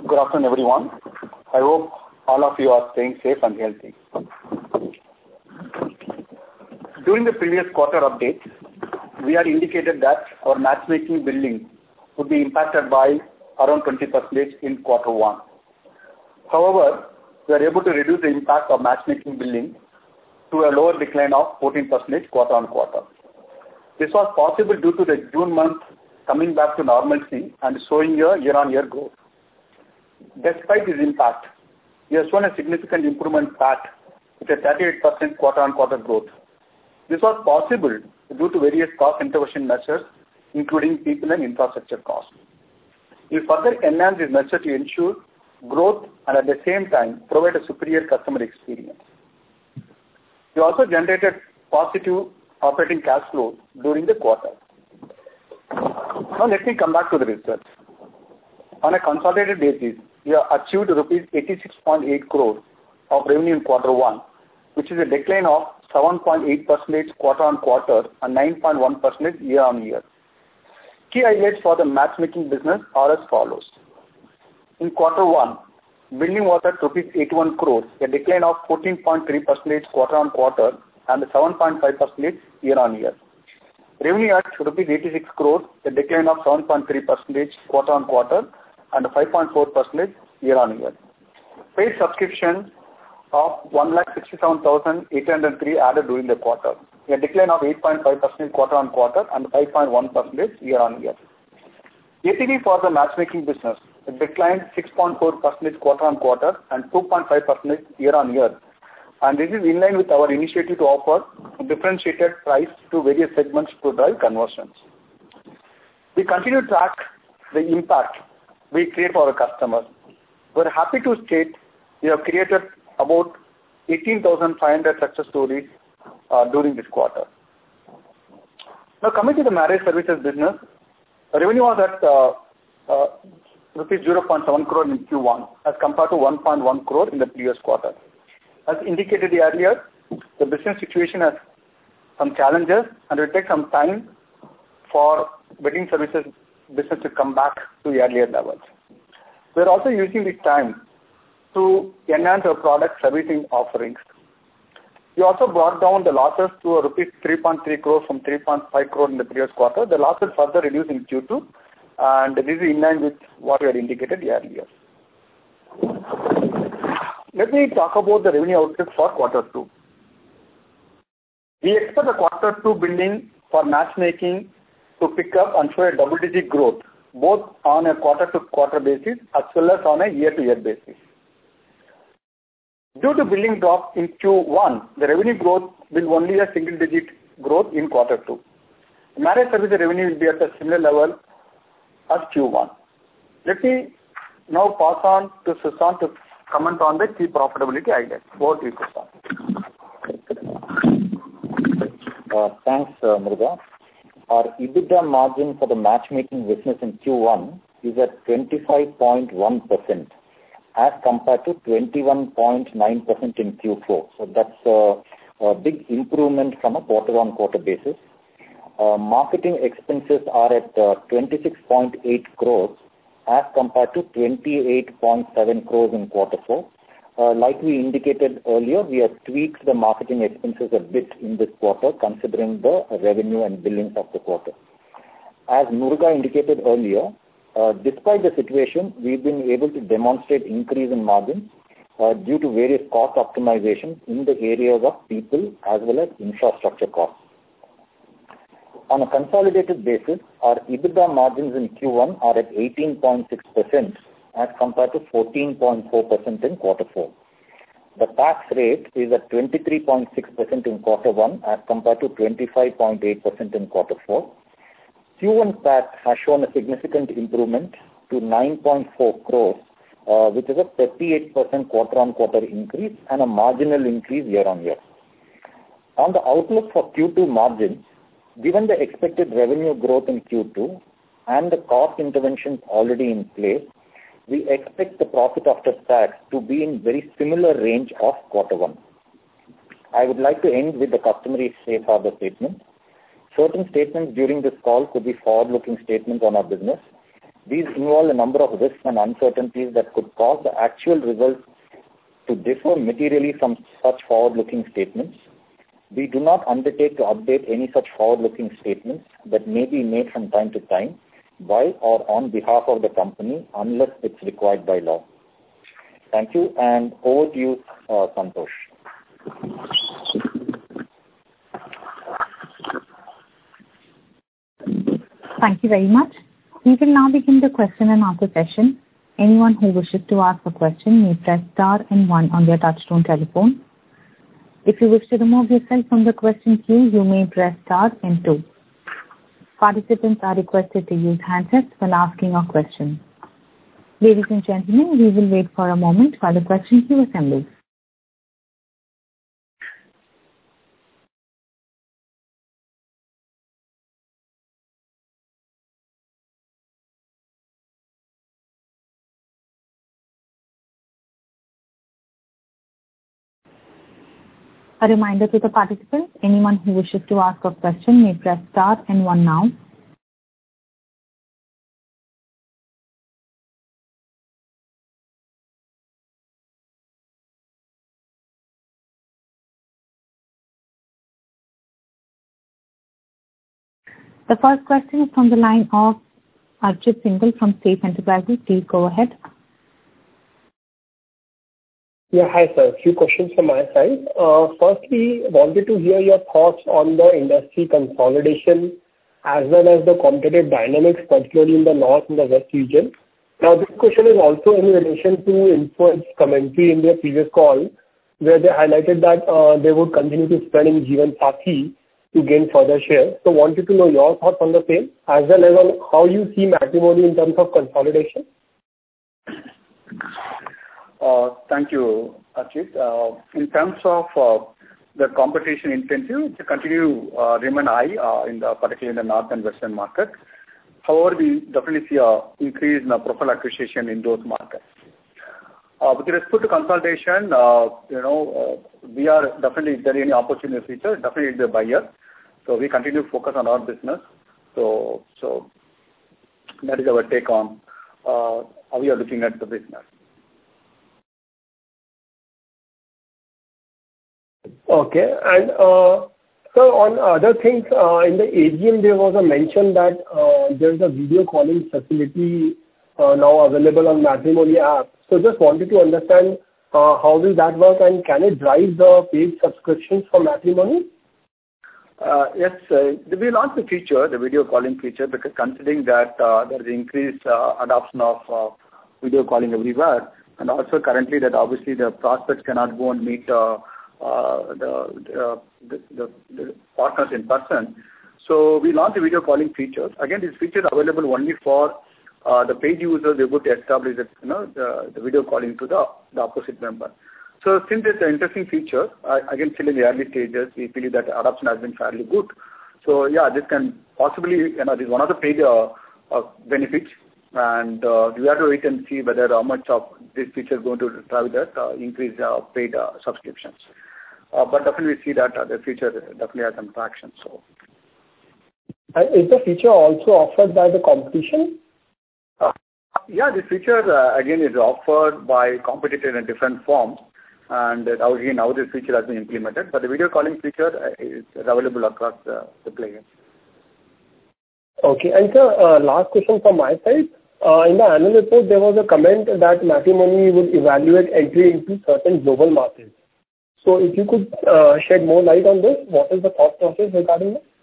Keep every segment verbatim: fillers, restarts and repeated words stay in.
Good afternoon, everyone. I hope all of you are staying safe and healthy. During the previous quarter update, we had indicated that our matchmaking billing would be impacted by around twenty percent in quarter one. However, we are able to reduce the impact of matchmaking billing to a lower decline of fourteen percent quarter on quarter. This was possible due to the June month coming back to normalcy and showing a year-on-year growth. Despite this impact, we have shown a significant improvement P A T with a thirty-eight percent quarter-on-quarter growth. This was possible due to various cost intervention measures, including people and infrastructure costs. We further enhance this measure to ensure growth and at the same time provide a superior customer experience. We also generated positive operating cash flow during the quarter. Now let me come back to the results. On a consolidated basis, we have achieved rupees eighty-six point eight crore of revenue in quarter one, which is a decline of seven point eight percent quarter on quarter and nine point one percent year on year. Key highlights for the matchmaking business are as follows. In quarter one, billing was at rupees eighty-one crores, a decline of fourteen point three percent quarter on quarter and seven point five percent year on year. Revenue at rupees eighty-six crores, a decline of seven point three percent quarter on quarter and five point four percent year on year. Paid subscriptions of one lakh sixty-seven thousand eight hundred three added during the quarter, a decline of eight point five percent quarter on quarter and five point one percent year on year. A T V for the matchmaking business declined six point four percent quarter on quarter and two point five percent year on year. And this is in line with our initiative to offer differentiated price to various segments to drive conversions. We continue to track the impact we create for our customers. We are happy to state we have created about eighteen thousand five hundred success stories uh, during this quarter. Now coming to the marriage services business, revenue was at uh, uh, rupees zero point seven crore in Q one as compared to one point one crore in the previous quarter. As indicated earlier, the business situation has some challenges and it will take some time for wedding services business to come back to earlier levels. We are also using this time to enhance our product servicing offerings. We also brought down the losses to a rupees three point three crore from three point five crore in the previous quarter. The losses further reduced in Q two and this is in line with what we had indicated earlier. Let me talk about the revenue outlook for quarter two. We expect the quarter two billing for matchmaking to pick up and show a double-digit growth, both on a quarter-to-quarter basis as well as on a year-to-year basis. Due to billing drop in Q one, the revenue growth will only a single-digit growth in quarter two. Marriage service revenue will be at a similar level as Q one. Let me now pass on to Sushant to comment on the key profitability highlights. Over to you, Sushant. Uh, thanks, uh, Muruga. Our EBITDA margin for the matchmaking business in Q one is at twenty-five point one percent as compared to twenty-one point nine percent in Q four. So that's a, a big improvement from a quarter-on-quarter basis. Uh, marketing expenses are at uh, twenty-six point eight crores as compared to twenty-eight point seven crores in quarter four. Uh, like we indicated earlier, we have tweaked the marketing expenses a bit in this quarter considering the revenue and billings of the quarter. As Muruga indicated earlier, uh, despite the situation, we've been able to demonstrate increase in margins uh, due to various cost optimizations in the areas of people as well as infrastructure costs. On a consolidated basis, our EBITDA margins in Q one are at eighteen point six percent as compared to fourteen point four percent in quarter four. The tax rate is at twenty-three point six percent in quarter one as compared to twenty-five point eight percent in quarter four. Q one P A T has shown a significant improvement to nine point four crores, uh, which is a thirty-eight percent quarter-on-quarter increase and a marginal increase year-on-year. On the outlook for Q two margins, given the expected revenue growth in Q two and the cost interventions already in place, we expect the profit after tax to be in very similar range of quarter one. I would like to end with the customary safe harbor statement. Certain statements during this call could be forward-looking statements on our business. These involve a number of risks and uncertainties that could cause the actual results to differ materially from such forward-looking statements. We do not undertake to update any such forward-looking statements that may be made from time to time by or on behalf of the company unless it's required by law. Thank you, and over to you, uh, Santosh. Thank you very much. We will now begin the question and answer session. Anyone who wishes to ask a question may press star and one on their touchtone telephone. If you wish to remove yourself from the question queue, you may press star and two. Participants are requested to use handsets while asking a question. Ladies and gentlemen, we will wait for a moment while the question queue assembles. A reminder to the participants, anyone who wishes to ask a question may press star and one now. The first question is from the line of Archit Singhal from Safe Enterprises. Please go ahead. Yeah, hi sir. A few questions from my side. Uh, firstly, wanted to hear your thoughts on the industry consolidation as well as the competitive dynamics, particularly in the north and the west region. Now, this question is also in relation to Info Edge's commentary in their previous call, where they highlighted that uh, they would continue to spend in Jeevan Sathi to gain further share. So, wanted to know your thoughts on the same, as well as on how you see matrimony in terms of consolidation. Uh, thank you, Archit. Uh, in terms of uh, the competition intensity, to continue uh, remain high, uh, in the particularly in the north and western market. However, we definitely see a increase in the profile acquisition in those markets. Uh, with respect to consolidation, uh, you know, uh, we are definitely, if there is any opportunity in the future, definitely the buyer. So we continue to focus on our business. So, so that is our take on uh, how we are looking at the business. Okay. And uh, so on other things, uh, in the A G M there was a mention that uh, there is a video calling facility uh, now available on Matrimony app. So just wanted to understand uh, how will that work, and can it drive the paid subscriptions for Matrimony? Uh, yes, uh, we launched the feature, the video calling feature, because considering that uh, there is increased uh, adoption of uh, video calling everywhere, and also currently that obviously the prospects cannot go and meet uh, uh, the, the, the, the partners in person. So we launched the video calling feature. Again, this feature is available only for uh, the paid users. They would establish the, you know, the, the video calling to the, the opposite member. So since it's an interesting feature, uh, again, still in the early stages, we believe that the adoption has been fairly good. So yeah, this can possibly, you know, this is one of the paid uh, uh, benefits, and uh, we have to wait and see whether how much of this feature is going to drive that uh, increase uh, paid uh, subscriptions. Uh, but definitely we see that uh, the feature definitely has some traction. So, and is the feature also offered by the competition? Uh, yeah, this feature uh, again is offered by competitors in different forms. And uh, again, how this feature has been implemented. But the video calling feature uh, is available across the, the players. Okay. And sir, uh, last question from my side. Uh, in the annual report, there was a comment that Matrimony would evaluate entry into certain global markets. So if you could uh, shed more light on this, what is the thought process regarding this?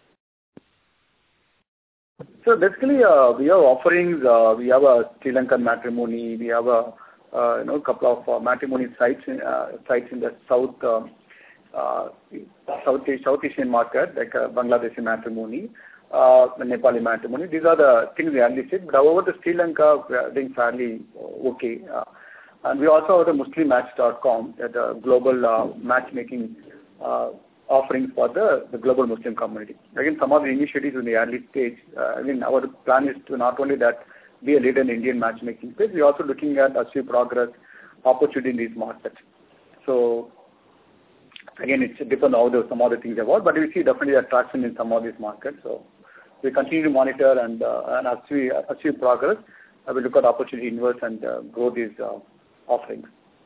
So basically, uh, we have offerings. Uh, we have a Sri Lankan matrimony. We have a uh, you know couple of uh, matrimony sites in, uh, sites in the south uh, uh, South South Asian market, like uh, Bangladeshi matrimony, uh, Nepali matrimony. These are the things we have listed. But however, the Sri Lanka we are doing fairly okay. Uh, And we also have the Muslim Match dot com, the global uh, matchmaking uh, offerings for the, the global Muslim community. Again, some of the initiatives in the early stage. Uh, I mean, our plan is to not only that be a leader in Indian matchmaking space, we are also looking at achieve progress, opportunity in these markets. So, again, it depends on how the, some other things evolve, but we see definitely attraction in some of these markets. So, we continue to monitor and, uh, and achieve, achieve progress. uh, we look at opportunity invest and uh, grow these uh, offerings.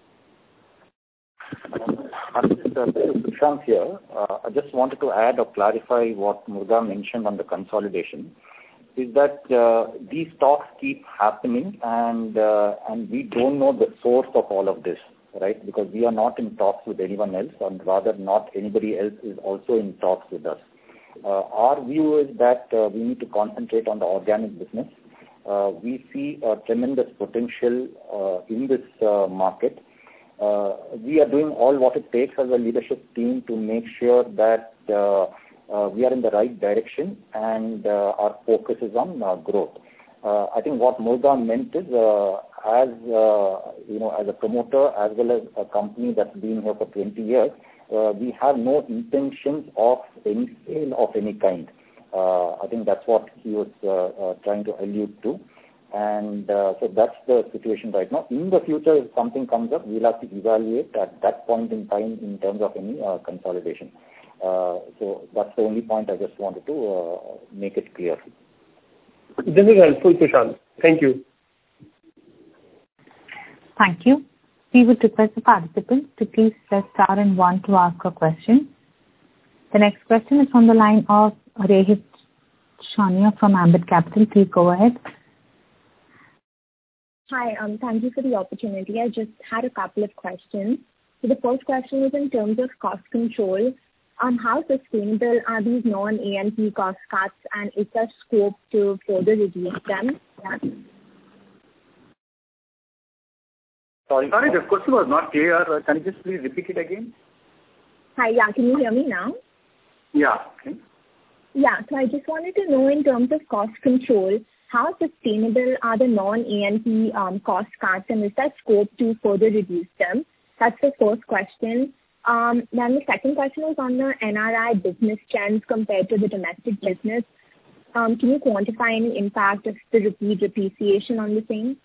Sushant here. Uh, I just wanted to add or clarify what Muruga mentioned on the consolidation. Is that uh, these talks keep happening, and uh, and we don't know the source of all of this, right? Because we are not in talks with anyone else, and rather not anybody else is also in talks with us. Uh, our view is that uh, we need to concentrate on the organic business. Uh, we see a tremendous potential uh, in this uh, market. Uh, we are doing all what it takes as a leadership team to make sure that uh, uh, we are in the right direction, and uh, our focus is on uh, growth. Uh, I think what Muruga meant is, uh, as uh, you know, as a promoter as well as a company that's been here for twenty years, uh, we have no intentions of any sale of any kind. Uh, I think that's what he was uh, uh, trying to allude to. And uh, so that's the situation right now. In the future, if something comes up, we'll have to evaluate at that point in time in terms of any uh, consolidation. Uh, so that's the only point I just wanted to uh, make it clear. This is helpful, Sushant. Thank you. Thank you. We would request the participants to please press star and one to ask a question. The next question is from the line of Rehit Shania from Ambit Capital. Please go ahead. Hi, um, thank you for the opportunity. I just had a couple of questions. So the first question is in terms of cost control. Um, how sustainable are these non-A and P cost cuts, and is there scope to further reduce them? Yeah. Sorry, sorry, the question was not clear. Can you just please repeat it again? Hi, yeah, can you hear me now? Yeah. Okay. Yeah, so I just wanted to know in terms of cost control, how sustainable are the non-A and P um, cost cuts, and is there scope to further reduce them? That's the first question. Um, then the second question was on the N R I business trends compared to the domestic business. Um, can you quantify any impact of the rupee depreciation on the same?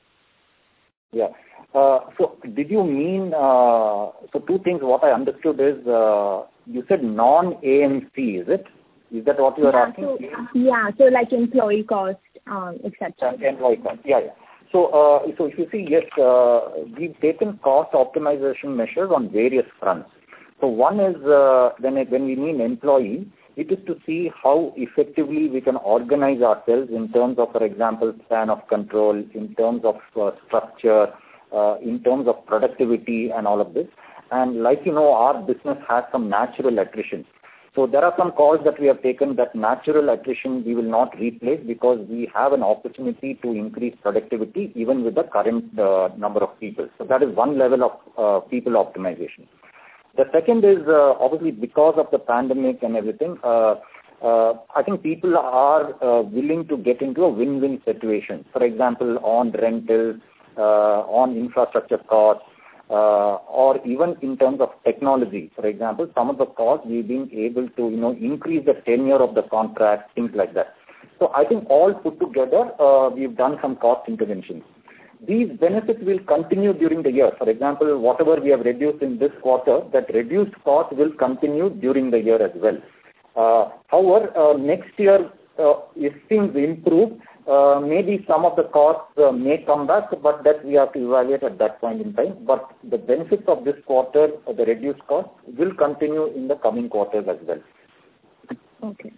Yeah. Uh, so did you mean, uh, so two things what I understood is, uh, you said non-A M C, is it? Is that what you are yeah, asking? So, yeah, so like employee cost, um, et cetera. Uh, employee cost, yeah, yeah. So, uh, so if you see, yes, uh, we've taken cost optimization measures on various fronts. So one is, uh, when, it, when we mean employee, it is to see how effectively we can organize ourselves in terms of, for example, span of control, in terms of uh, structure, uh, in terms of productivity and all of this. And like you know, our business has some natural attrition. So there are some calls that we have taken that natural attrition we will not replace because we have an opportunity to increase productivity even with the current uh, number of people. So that is one level of uh, people optimization. The second is uh, obviously because of the pandemic and everything, uh, uh, I think people are uh, willing to get into a win-win situation. For example, on rentals, uh, on infrastructure costs, Uh, or even in terms of technology. For example, some of the costs we've been able to, you know, increase the tenure of the contract, things like that. So I think all put together, uh, we've done some cost interventions. These benefits will continue during the year. For example, whatever we have reduced in this quarter, that reduced cost will continue during the year as well. Uh, however, uh, next year, uh, if things improve, Uh, maybe some of the costs uh, may come back, but that we have to evaluate at that point in time. But the benefits of this quarter, uh, the reduced cost, will continue in the coming quarters as well. Okay.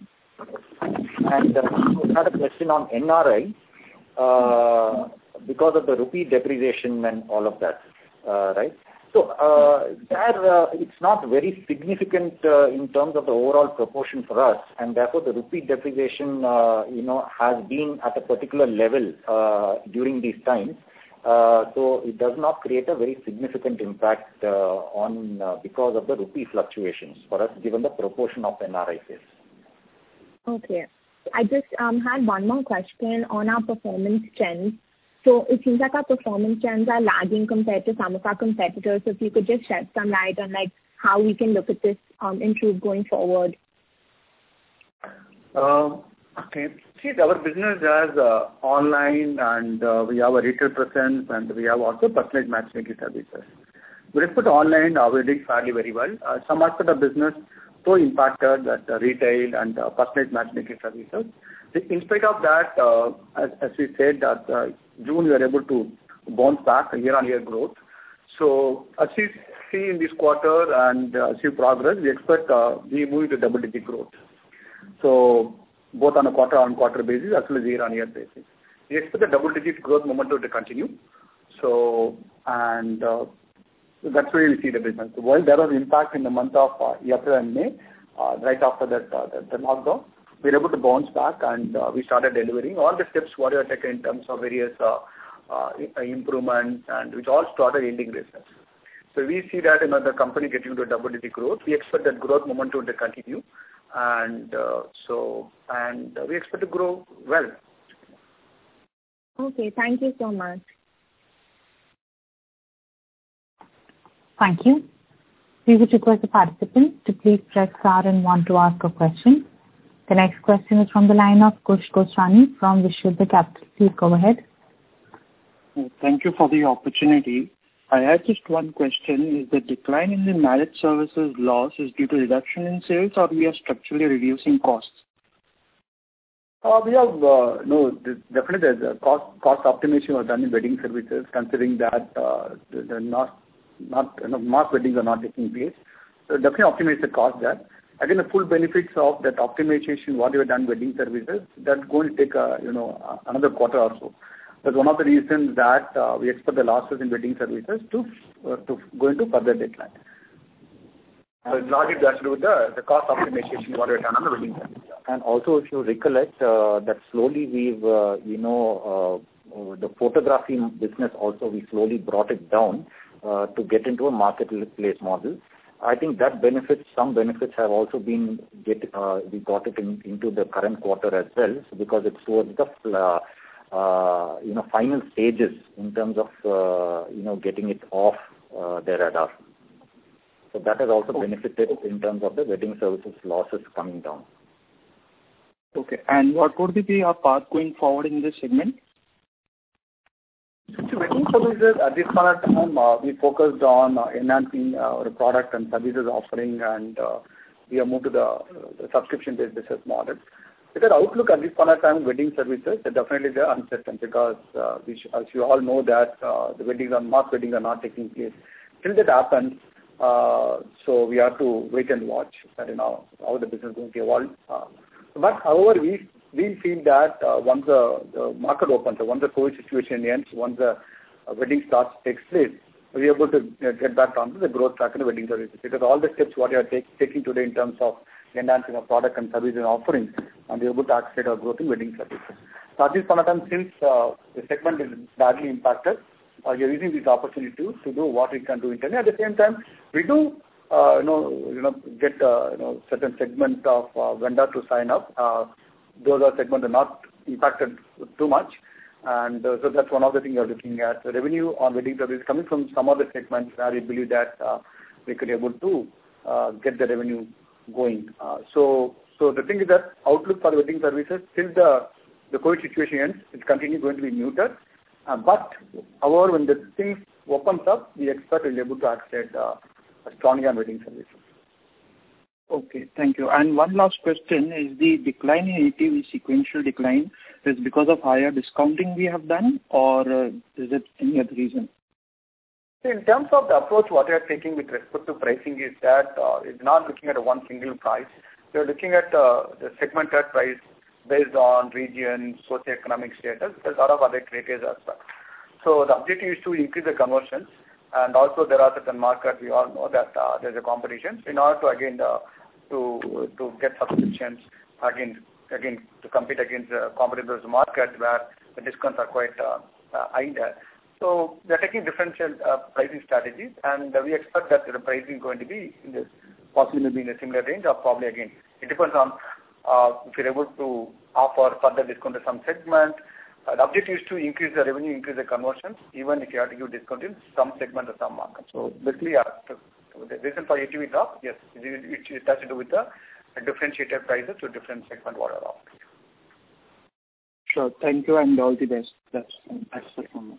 And uh, we had a question on N R I, uh, because of the rupee depreciation and all of that, uh, right? So uh, there, uh, it's not very significant uh, in terms of the overall proportion for us, and therefore the rupee depreciation, uh, you know, has been at a particular level uh, during these times. Uh, so it does not create a very significant impact uh, on uh, because of the rupee fluctuations for us, given the proportion of N R I sales. Okay. I just um, had one more question on our performance trends. So it seems like our performance trends are lagging compared to some of our competitors. So if you could just shed some light on like how we can look at this um, improve going forward. Uh, okay. See, our business has uh, online and uh, we have a retail presence and we have also personalized matchmaking services. With respect to online, uh, we're doing fairly very well. Uh, some aspect of business so impacted that uh, retail and uh, personalized matchmaking services. In spite of that, uh, as, as we said, that uh, June, we were able to bounce back a year-on-year growth. So as we see in this quarter and uh, see progress, we expect uh, we move to double-digit growth. So both on a quarter-on-quarter basis as well as year-on-year basis. We expect the double-digit growth momentum to continue. So, and uh, that's where we see the business. So while there was impact in the month of uh, April and May, uh, right after that uh, the, the lockdown, we were able to bounce back and uh, we started delivering all the steps what we have taken in terms of various uh, uh, improvements and which all started yielding results. So we see that you know, the company getting to double-digit growth. We expect that growth momentum to continue, and uh, so and uh, we expect to grow well. Okay, thank you so much. Thank you. We would request the participants to please press star and one to ask a question. The next question is from the line of Kush Goswami from Vishuddha Capital. Please go ahead. Thank you for the opportunity. I had just one question. Is the decline in the managed services loss is due to reduction in sales, or we are structurally reducing costs? Uh, we have, uh, no, definitely there's a cost, cost optimization was done in wedding services, considering that uh, the, the not, not, you know, mass weddings are not taking place. So definitely optimize the cost there. Again, the full benefits of that optimization, what we have done wedding services, that's going to take, uh, you know, another quarter or so. That's one of the reasons that uh, we expect the losses in wedding services to uh, to go into further decline. So it's largely has to do with the, the cost optimization what we have done on the wedding services. And also, if you recollect, uh, that slowly we've, uh, you know, uh, the photography business also we slowly brought it down uh, to get into a marketplace model. I think that benefits, some benefits have also been, get, uh, we got it in, into the current quarter as well, so because it's towards the uh, Uh, you know, final stages in terms of, uh, you know, getting it off uh, their radar. So that has also benefited in terms of the wedding services losses coming down. Okay. And what would be our path going forward in this segment? So wedding services, at this point of time, uh, we focused on uh, enhancing uh, our product and services offering, and uh, we have moved to the, uh, the subscription-based business model. Because outlook at this point of time, wedding services, definitely they are uncertain because uh, we sh- as you all know that uh, the weddings are, mass weddings are not taking place. Till that happens, uh, so we have to wait and watch that, you know, how the business is going to evolve. Uh, but however, we we feel that uh, once the, the market opens, so once the COVID situation ends, once the uh, wedding starts takes place, we are able to uh, get back onto the growth track in the wedding services. Because all the steps what we are take, taking today in terms of enhancing our product and service and offerings, and be able to accelerate our growth in wedding services. So at this point of time, since uh, the segment is badly impacted, uh, we are using this opportunity to, to do what we can do internally. At the same time, we do, uh, you know, you know, get uh, you know certain segment of uh, vendor to sign up. Uh, those are segments are not impacted too much, and uh, so that's one of the things we are looking at. The revenue on wedding services coming from some other segments where we believe that uh, we could be able to uh, get the revenue going. Uh, so, so the thing is that outlook for the wedding services till the the COVID situation ends, it's continue going to be muted. Uh, but, however, when the things opens up, we expect we'll be able to accelerate uh, strongly on wedding services. Okay, thank you. And one last question is the decline in A T V, sequential decline, is because of higher discounting we have done, or uh, is it any other reason? In terms of the approach what we are taking with respect to pricing is that uh, it's not looking at a one single price. We are looking at uh, the segmented price based on region, socioeconomic status. There's a lot of other criteria as well. So the objective is to increase the conversions, and also there are certain markets we all know that uh, there's a competition. In order to again uh, to to get subscriptions again again to compete against the uh, competitors market where the discounts are quite uh, uh, high there. So we are taking differential uh, pricing strategies, and uh, we expect that the pricing is going to be in this, possibly maybe in a similar range, or probably again, it depends on uh, if you're able to offer further discount to some segment. Uh, the objective is to increase the revenue, increase the conversions, even if you have to give discount in some segment or some market. So basically, uh, to, to the reason for A T V drop, yes, it, it, it has to do with the differentiated prices to different segment what are offering. Sure, thank you and all the best. That's that's it from us.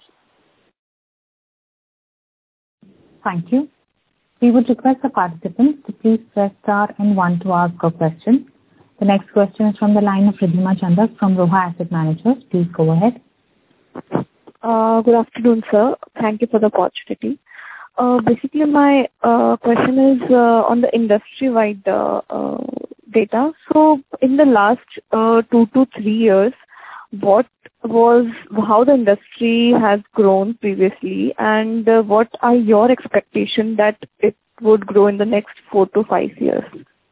Thank you. We would request the participants to please press star and one to ask a question. The next question is from the line of Ridhima Chandak from Roha Asset Managers. Please go ahead. Uh, good afternoon, sir. Thank you for the opportunity. Uh, basically, my uh, question is uh, on the industry-wide uh, uh, data. So, in the last uh, two to three years, what was how the industry has grown previously, and uh, what are your expectations that it would grow in the next four to five years?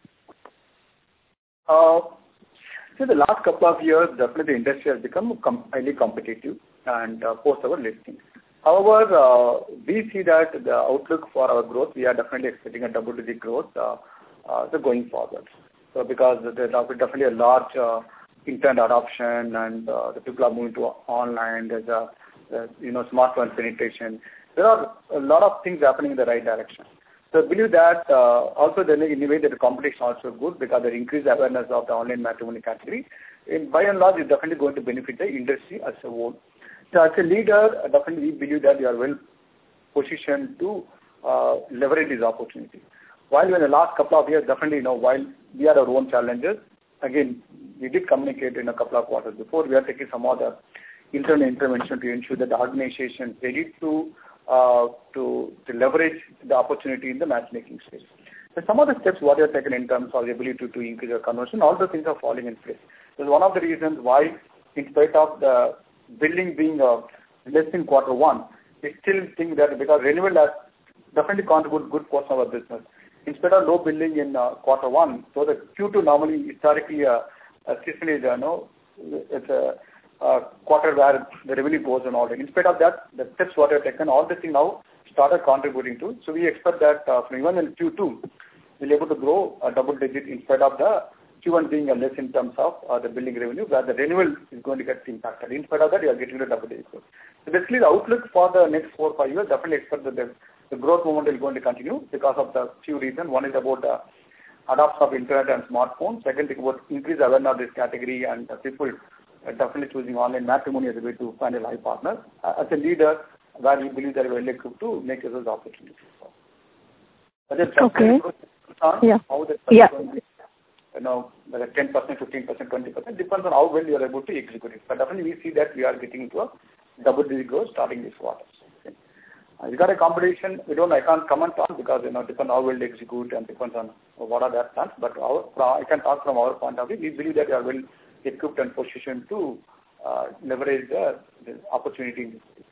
Uh, so the last couple of years, definitely the industry has become com- highly competitive and uh, post our listing. However, uh, we see that the outlook for our growth, we are definitely expecting a double-digit growth uh, uh, so going forward. So because there's definitely a large uh, internet adoption and uh, the people are moving to online, there's a, there's, you know, smartphone penetration. There are a lot of things happening in the right direction. So I believe that uh, also then in a way that the competition also good because there increased awareness of the online matrimony category. In, by and large, it's definitely going to benefit the industry as a whole. So as a leader, definitely we believe that we are well positioned to uh, leverage this opportunity. While in the last couple of years, definitely, you know, while we are our own challenges, again, we did communicate in a couple of quarters before, we are taking some other internal intervention to ensure that the organization is ready to, uh, to, to leverage the opportunity in the matchmaking space. So some of the steps what we have taken in terms of the ability to, to increase our conversion, all those things are falling in place. So one of the reasons why, in spite of the billing being uh, less in quarter one, we still think that because renewal has definitely contributed good portion of our business. Instead of low billing in uh, quarter one, so the Q two normally historically uh, uh, seasonally is, uh, no, it's a uh, quarter where the revenue goes and all that. Instead of that, the steps what we have taken, all this thing now started contributing to. So we expect that uh, from even in Q two, we'll be able to grow a double digit instead of the Q one being a less in terms of uh, the billing revenue, where the renewal is going to get impacted. In spite of that, you are getting the double digit growth. So basically, the outlook for the next four or five years, definitely expect that the, the growth momentum is going to continue because of the few reasons. One is about the adoption of internet and smartphones. Second thing about increased awareness of this category and uh, people uh, definitely choosing online matrimony as a way to find a life partner. Uh, as a leader, where we believe that we are well equipped to make those opportunities. Okay. On yeah. How the yeah. You know, whether ten percent, fifteen percent, twenty percent, depends on how well you are able to execute it. But definitely we see that we are getting into a double-digit growth starting this quarter. Okay. Uh, we got a competition, we don't, I can't comment on because, you know, depends on how well they execute and depends on what are their plans. But our, I can talk from our point of view. We believe that we are well equipped and positioned to uh, leverage the, the opportunity in this space.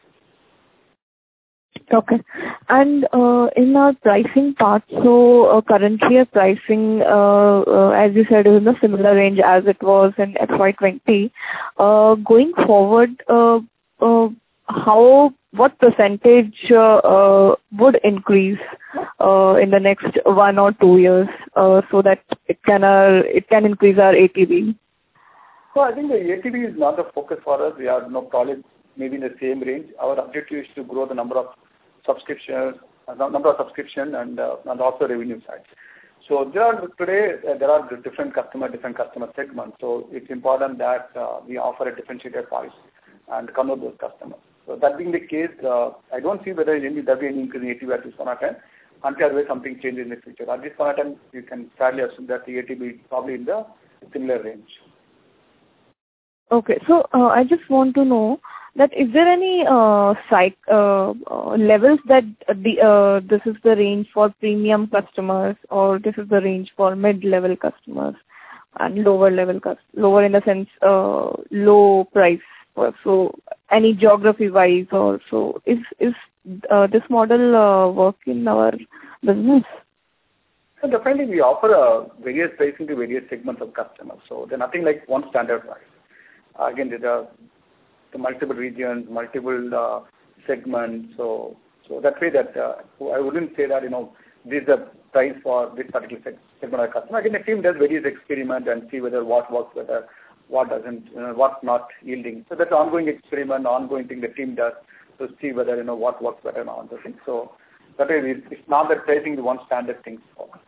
Okay. And uh, in our pricing part, so uh, currently our pricing, uh, uh, as you said, is in a similar range as it was in F Y twenty. Uh, going forward, uh, uh, how, what percentage uh, uh, would increase uh, in the next one or two years uh, so that it can uh, it can increase our A T V? So I think the A T V is not the focus for us. We are no probably maybe in the same range. Our objective is to grow the number of subscriptions, number of subscription and, uh, and also revenue side. So there are today uh, there are different customer, different customer segments. So it's important that uh, we offer a differentiated price and convert those customers. So that being the case, uh, I don't see whether any there will be any increase in A T V at this point of time until otherwise something changes in the future. At this point of time, you can fairly assume that the A T V is probably in the similar range. Okay, so uh, I just want to know that is there any uh, psych, uh, uh, levels that the uh, this is the range for premium customers or this is the range for mid-level customers and lower level customers, lower in the sense uh, low price. So any geography wise or so is is uh, this model uh, work in our business? So definitely we offer uh, various pricing to various segments of customers. So there's nothing like one standard price. Uh, again, there are the multiple regions, multiple uh, segments. So, so that way that uh, I wouldn't say that, you know, this is the price for this particular segment of customer. Again, the team does various experiment and see whether what works better, what doesn't, you know, what's not yielding. So that's an ongoing experiment, ongoing thing the team does to see whether, you know, what works better and all those things. So that way it's not that pricing is one standard thing.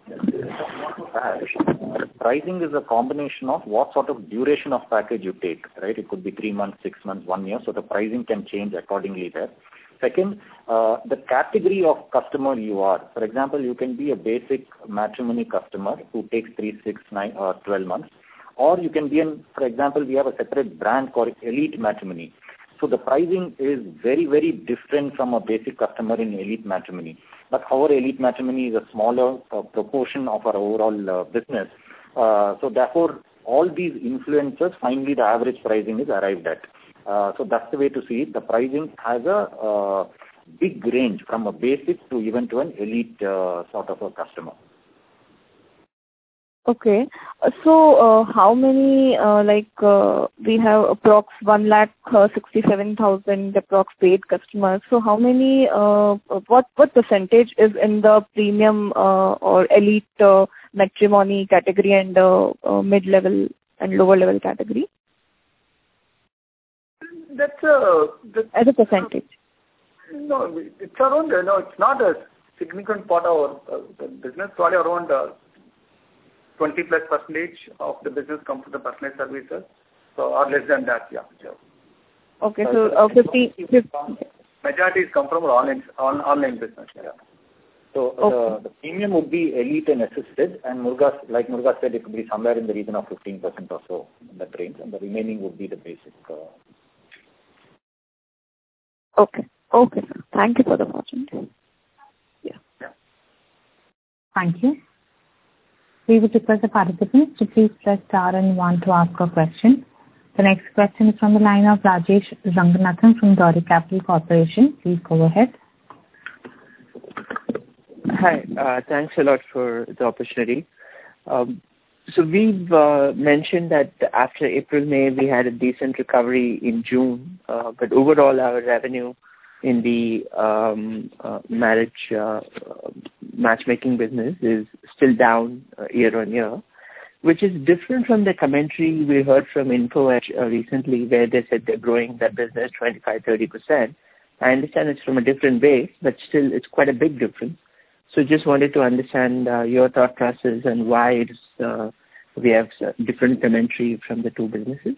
Pricing is a combination of what sort of duration of package you take, right? It could be three months, six months, one year. So the pricing can change accordingly there. Second, uh, the category of customer you are. For example, you can be a basic matrimony customer who takes three, six, nine, or twelve months. Or you can be in, for example, we have a separate brand called Elite Matrimony. So the pricing is very, very different from a basic customer in Elite Matrimony. But our Elite Matrimony is a smaller uh, proportion of our overall uh, business. Uh, so therefore, all these influencers, finally the average pricing is arrived at. Uh, so that's the way to see it. The pricing has a uh, big range from a basic to even to an elite uh, sort of a customer. Okay. So, uh, how many, uh, like, uh, we have approx one lakh sixty-seven thousand approx paid customers. So, how many, uh, what what percentage is in the premium uh, or elite uh, matrimony category and uh, uh, mid-level and lower-level category? That's a... That's, As a percentage. No, it's around, no, it's not a significant part of our uh, business, probably around... Uh, twenty plus percentage of the business comes from the personalized services, so or less than that, yeah. yeah. Okay, so uh, fifty, fifty. Majorities come from online on, online business, yeah. So okay. the, the premium would be elite and assisted, and Muruga, like Muruga said, it could be somewhere in the region of fifteen percent or so in that range, and the remaining would be the basic. Uh... Okay, okay, sir. Thank you for the opportunity. Yeah. yeah. Thank you. We would request the participants to please press star and one to ask a question. The next question is from the line of Rajesh Ranganathan from Doric Capital Corporation. Please go ahead. Hi, uh, thanks a lot for the opportunity. Um, so we've uh, mentioned that after April, May, we had a decent recovery in June, uh, but overall our revenue in the um, uh, marriage uh, uh, matchmaking business is still down uh, year on year, which is different from the commentary we heard from Info Edge uh, recently, where they said they're growing their business twenty-five to thirty percent. I understand it's from a different base, but still it's quite a big difference. So just wanted to understand uh, your thought process and why it's, uh, we have different commentary from the two businesses.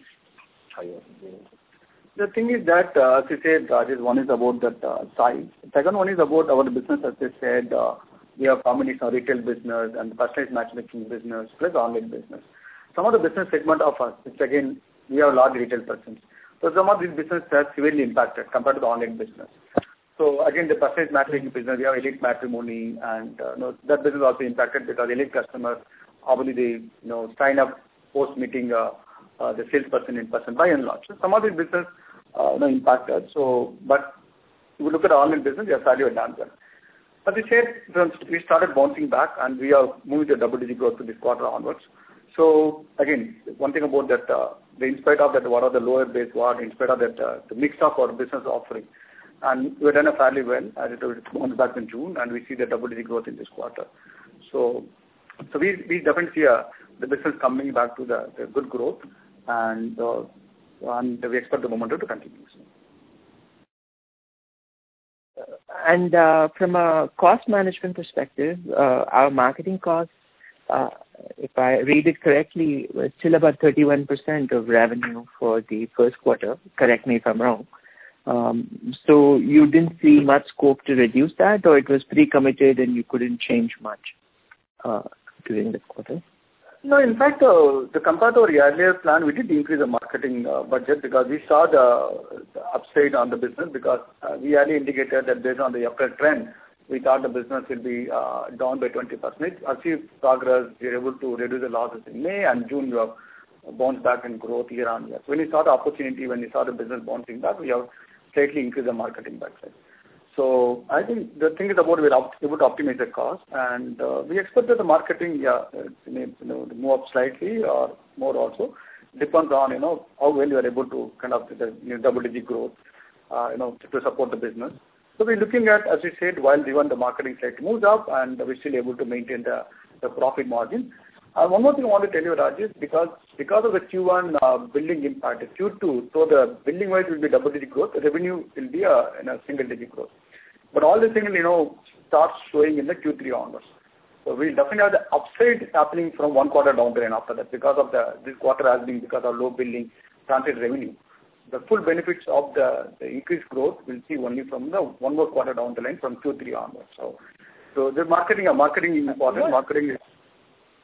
The thing is that, uh, as you said, Rajesh, one is about that uh, size. Second one is about our business, as I said, uh, we have combination of retail business and personalized matchmaking business plus online business. Some of the business segment of us, which again, we have large retail presence. So some of these businesses are severely impacted compared to the online business. So again, the personalized matchmaking business, we have Elite Matrimony, and uh, you know, that business is also impacted because elite customers, obviously they you know sign up post meeting uh, uh, the salesperson in person by and large. So some of these business uh, you know, impacted. So, but if you look at the online business, we are fairly advanced. As we said, we started bouncing back, and we are moving to double-digit growth to this quarter onwards. So again, one thing about that, uh, the in spite of that, what are the lower base, what in spite of that, uh, the mix of our business offering, and we've done it fairly well as it bounced back in June, and we see the double-digit growth in this quarter. So, so we we definitely see uh, the business coming back to the, the good growth, and uh, and we expect the momentum to continue. And uh, from a cost management perspective, uh, our marketing costs, uh, if I read it correctly, was still about thirty-one percent of revenue for the first quarter. Correct me if I'm wrong. Um, so you didn't see much scope to reduce that, or it was pre-committed and you couldn't change much uh, during the quarter? No, in fact, uh, the compared to our earlier plan, we did increase the marketing uh, budget because we saw the, the upside on the business because uh, we earlier indicated that based on the April trend, we thought the business will be uh, down by twenty percent. Achieved progress, we were able to reduce the losses in May, and June we have bounced back in growth year on year. So when we saw the opportunity, when we saw the business bouncing back, we have slightly increased the marketing budget. So I think the thing is about we're able to optimize the cost, and uh, we expect that the marketing, yeah, may, you know, move up slightly or more also. Depends on, you know, how well you are able to kind of the you know, double-digit growth, uh, you know, to support the business. So we're looking at, as we said, while even the marketing slightly moves up, and we're still able to maintain the, the profit margin. Uh, one more thing I want to tell you, Rajesh, because because of the Q one uh, billing impact, Q two, so the billing wise will be double-digit growth, the revenue will be a, in a single-digit growth. But all this thing, you know, starts showing in the Q three onwards. So we'll definitely have the upside happening from one quarter down the line after that because of the, this quarter has been because of low billing, transit revenue. The full benefits of the, the increased growth we'll see only from the one more quarter down the line from Q three onwards. So, so the marketing, uh, marketing is important. Marketing is,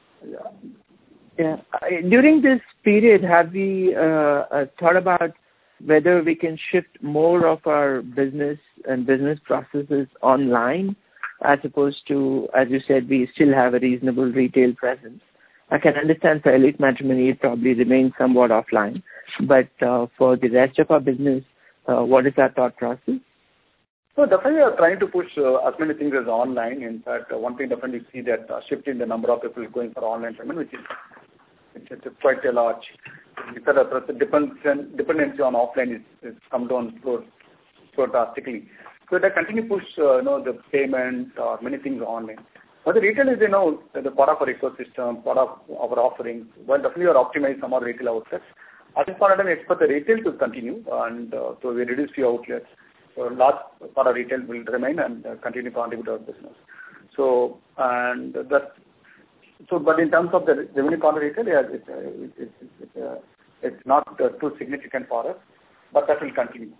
yeah. Yeah. During this period, have we uh, uh, thought about whether we can shift more of our business and business processes online, as opposed to, as you said, we still have a reasonable retail presence. I can understand for Elite Matrimony it probably remains somewhat offline, but uh, for the rest of our business, uh, what is our thought process? So definitely we are trying to push uh, as many things as online. In fact, uh, one thing definitely see that uh, shift in the number of people going for online payment, which is it's, it's quite a large. Because the dependence, dependency on offline is, is come down so, so drastically. So they continue to push uh, you know, the payment or uh, many things online. But the retail is, you know, the part of our ecosystem, part of our offerings. Well, definitely we are optimizing some of our retail outlets. At this point in time, we expect the retail to continue, and uh, so we reduce few outlets. So large part of retail will remain and uh, continue to contribute to our business. So, and that, so, but in terms of the revenue contribution, yeah, it's, uh, it's, it's, it's, uh, it's not uh, too significant for us, but that will continue.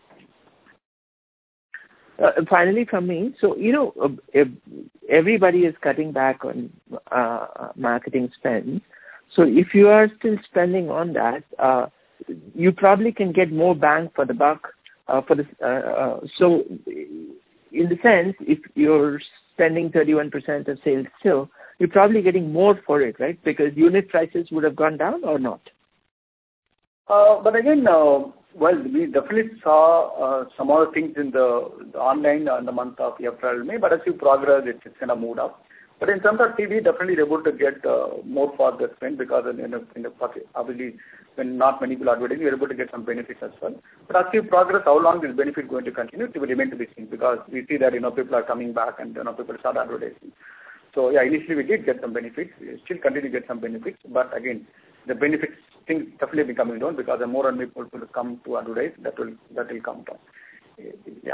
Uh, finally, from me, so, you know, uh, everybody is cutting back on uh, marketing spend. So if you are still spending on that, uh, you probably can get more bang for the buck. Uh, for this, uh, uh, so, in the sense, if you're spending thirty-one percent of sales still, you're probably getting more for it, right? Because unit prices would have gone down or not? Uh, but again, uh, well, we definitely saw uh, some other things in the, the online uh, in the month of April, May, but as you progress, it's, it's kind of moved up. But in terms of T V, definitely they're able to get uh, more for the spend because in, in, the, in the obviously when not many people are advertising, you're able to get some benefits as well. But as you progress, how long this benefit is going to continue, it will remain to be seen because we see that, you know, people are coming back and, you know, people start advertising. So, yeah, initially we did get some benefits. We still continue to get some benefits. But again, the benefits things definitely be coming down because the more and more people will come to advertise, that will, that will come down. Yeah.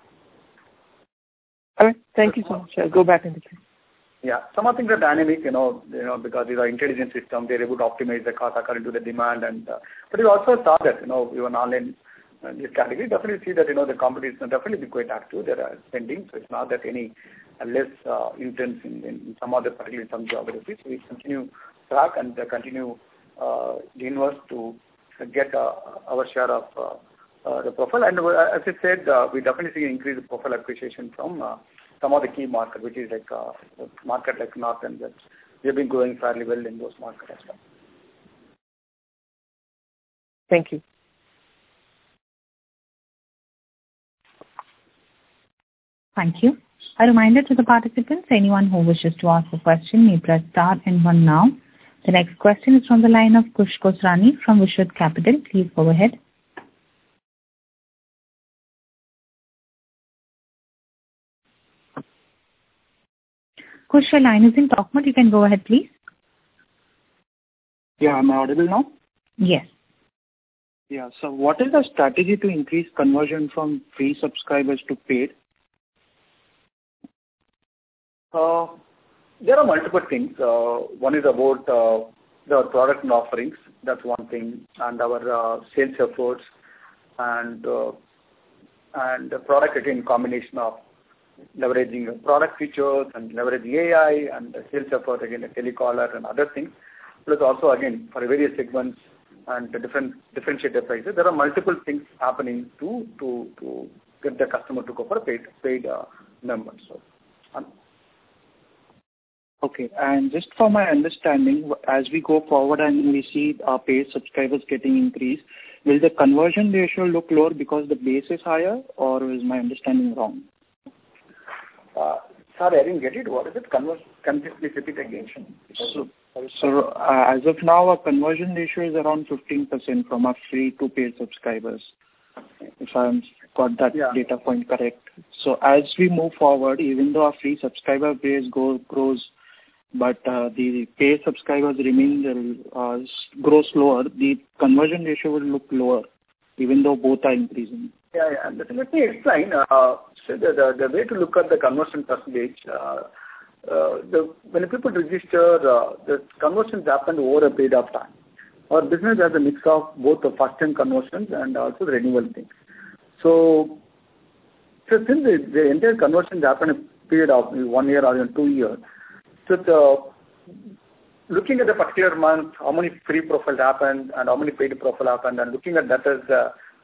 All right. Thank you so much. I'll go back into the Yeah, some of things are dynamic, you know, you know, because these are intelligent systems. They're able to optimize the cost according to the demand, and uh, but you also saw that, you know, even online uh, this category definitely see that, you know, the competition definitely be quite active. There are spending, so it's not that any uh, less uh, intense in, in some other, particularly in some geographies. We continue track and uh, continue uh, the invest to get uh, our share of uh, uh, the profile. And uh, as I said, uh, we definitely see increased profile appreciation from. Uh, some of the key market, which is like uh, market like North and West. We have been growing fairly well in those markets as well. Thank you. Thank you. A reminder to the participants, anyone who wishes to ask a question may press star and one now. The next question is from the line of Kush Kosrani from Vishwat Capital. Please go ahead. Kush, your line is in talk mode. You can go ahead, please. Yeah, am I audible now? Yes. Yeah, so what is the strategy to increase conversion from free subscribers to paid? Uh, there are multiple things. Uh, one is about uh, the product and offerings. That's one thing. And our uh, sales efforts and, uh, and the product, again, combination of leveraging product features and leveraging A I and the sales effort, again, the telecaller and other things. Plus also, again, for various segments and the different differentiated prices, there are multiple things happening to to, to get the customer to go for paid paid uh, members. So, um, okay, and just for my understanding, as we go forward and we see our paid subscribers getting increased, will the conversion ratio look lower because the base is higher, or is my understanding wrong? Uh, sorry, I didn't get it. What is it? Conversion? Can you please repeat again? So, so uh, as of now, our conversion ratio is around fifteen percent from our free to paid subscribers, if I've got that yeah. data point correct. So as we move forward, even though our free subscriber base go, grows, but uh, the paid subscribers remain uh, grow slower, the conversion ratio will look lower, even though both are increasing. Yeah, yeah. Let me explain. Uh, so the, the, the way to look at the conversion percentage, uh, uh, the, when people register, uh, the conversions happen over a period of time. Our business has a mix of both the first-time conversions and also the renewal things. So, so since the, the entire conversions happen in a period of one year or even two years, so the, looking at the particular month, how many free profiles happened and how many paid profiles happened, and looking at that as uh,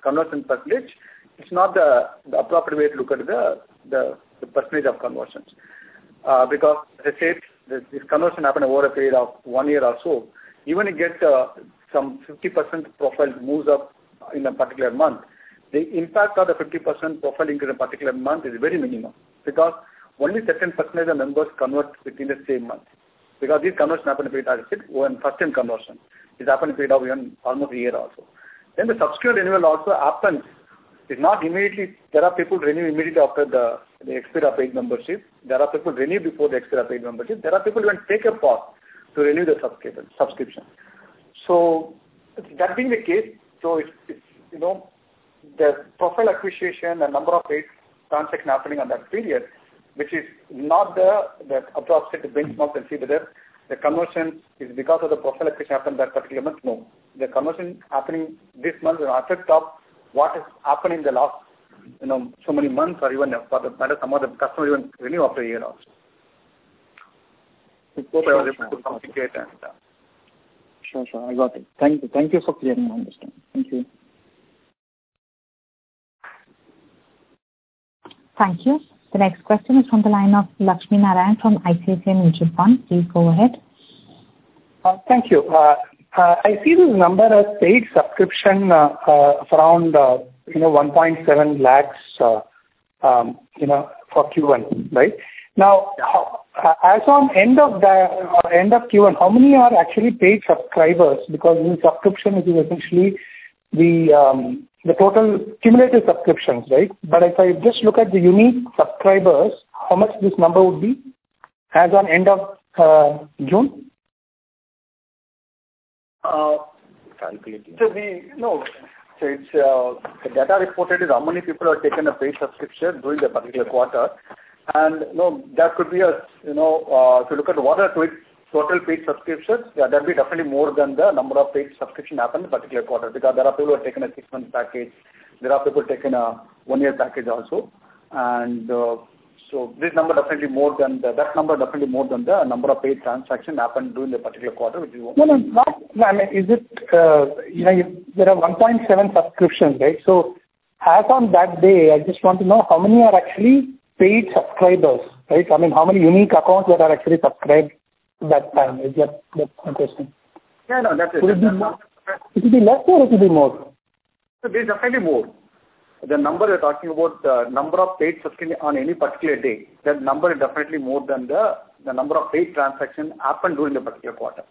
conversion percentage, it's not the, the appropriate way to look at the, the, the percentage of conversions. Uh, because, as I said, this, this conversion happened over a period of one year or so. Even if you get uh, some fifty percent profile moves up in a particular month, the impact of the fifty percent profile increase in a particular month is very minimal, because only certain percentage of members convert within the same month. Because these conversions happen in a period, as I said, when first time conversion. It happens in a period of even almost a year also. Then the subsequent renewal also happens. It's not immediately, there are people renew immediately after the, the expiry of paid membership. There are people renew before the expiry of paid membership. There are people who even take a pause to renew the subscription. So that being the case, so it's, it's you know, the profile acquisition and number of paid transactions happening on that period, which is not the, the approximate benchmark and see whether the conversion is because of the profile acquisition happened that particular month. No. The conversion happening this month is an effect of what has happened in the last, you know, so many months, or even for the matter, some of the customers even renew after a year also. I hope I was able to complicate and. Uh, Sure, sure. I got it. Thank you. Thank you for clearing my understanding. Thank you. Thank you. The next question is from the line of Lakshmi Narayan from I C I C I Mutual Fund. Please go ahead. Uh, thank you. Uh, uh, I see this number as paid subscription uh, uh, around uh, you know one point seven lakhs uh, um, you know for Q one, right? Now, uh, as on end of the uh, end of Q one, how many are actually paid subscribers? Because in subscription it is essentially the um, the total cumulative subscriptions, right? But if I just look at the unique subscribers, how much this number would be as on end of uh, June? Uh, calculating. So we no. So it's uh, the data reported is how many people have taken a paid subscription during the particular quarter. And you know, that could be a, you know, uh, if you look at what are total paid subscriptions, yeah, that will be definitely more than the number of paid subscriptions happened in the particular quarter, because there are people who have taken a six-month package, there are people taking a one-year package also. And uh, so this number definitely more than, the, that number definitely more than the number of paid transactions happened during the particular quarter, which is one. No, no, not, I mean, is it, uh, you know, there are one point seven subscriptions, right? So as on that day, I just want to know how many are actually paid subscribers, right? I mean, how many unique accounts that are actually subscribed that time? Is that that's my question? Yeah, no, that's it. Will it be more? It will be less or it will be more? So there is definitely more. The number you're talking about, the number of paid subscriptions on any particular day, that number is definitely more than the, the number of paid transactions happened during the particular quarter.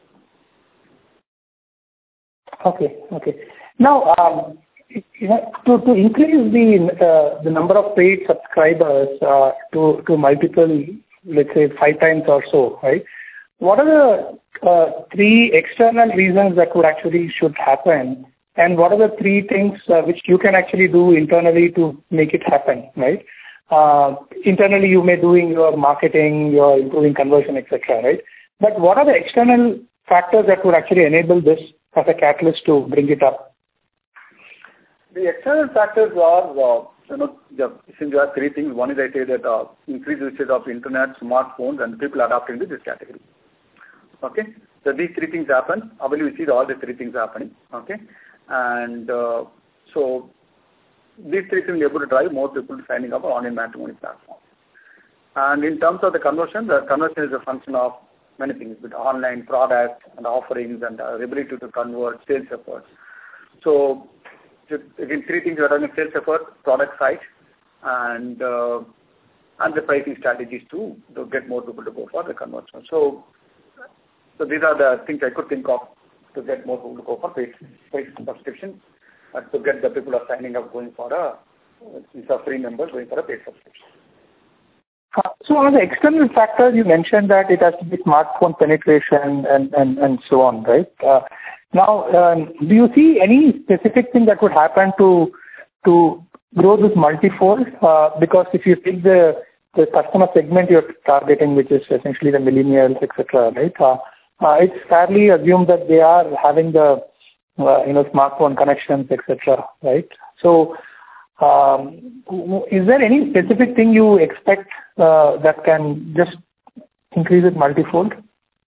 Okay, okay. Now, um, you know, to, to increase the uh, the number of paid subscribers uh, to to multiple, let's say five times or so, right? What are the uh, three external reasons that could actually should happen, and what are the three things uh, which you can actually do internally to make it happen, right? Uh, internally, you may doing your marketing, your improving conversion, et cetera, right? But what are the external factors that would actually enable this as a catalyst to bring it up? The external factors are, uh, you know, the, since there are three things. One is I say that uh, increased usage of internet, smartphones, and people adapting to this category. Okay, so these three things happen. I believe we see all the three things happening. Okay, and uh, so these three things are able to drive more people signing up on online matrimony platform. And in terms of the conversion, the conversion is a function of many things, with online products and offerings and uh, ability to convert, sales efforts. So again, three things are talking: sales effort, product side, and uh, and the pricing strategies to, to get more people to go for the conversion. So, so these are the things I could think of to get more people to go for paid, paid subscription, and to get the people who are signing up going for a, these are free members going for a paid subscription. Uh, so on the external factors, you mentioned that it has to be smartphone penetration and, and, and so on, right? Uh, now, um, do you see any specific thing that could happen to to grow this multifold? Uh, because if you take the the customer segment you're targeting, which is essentially the millennials, et cetera, right? Uh, uh, it's fairly assumed that they are having the uh, you know smartphone connections, et cetera, right? So, um, is there any specific thing you expect uh, that can just increase it multifold?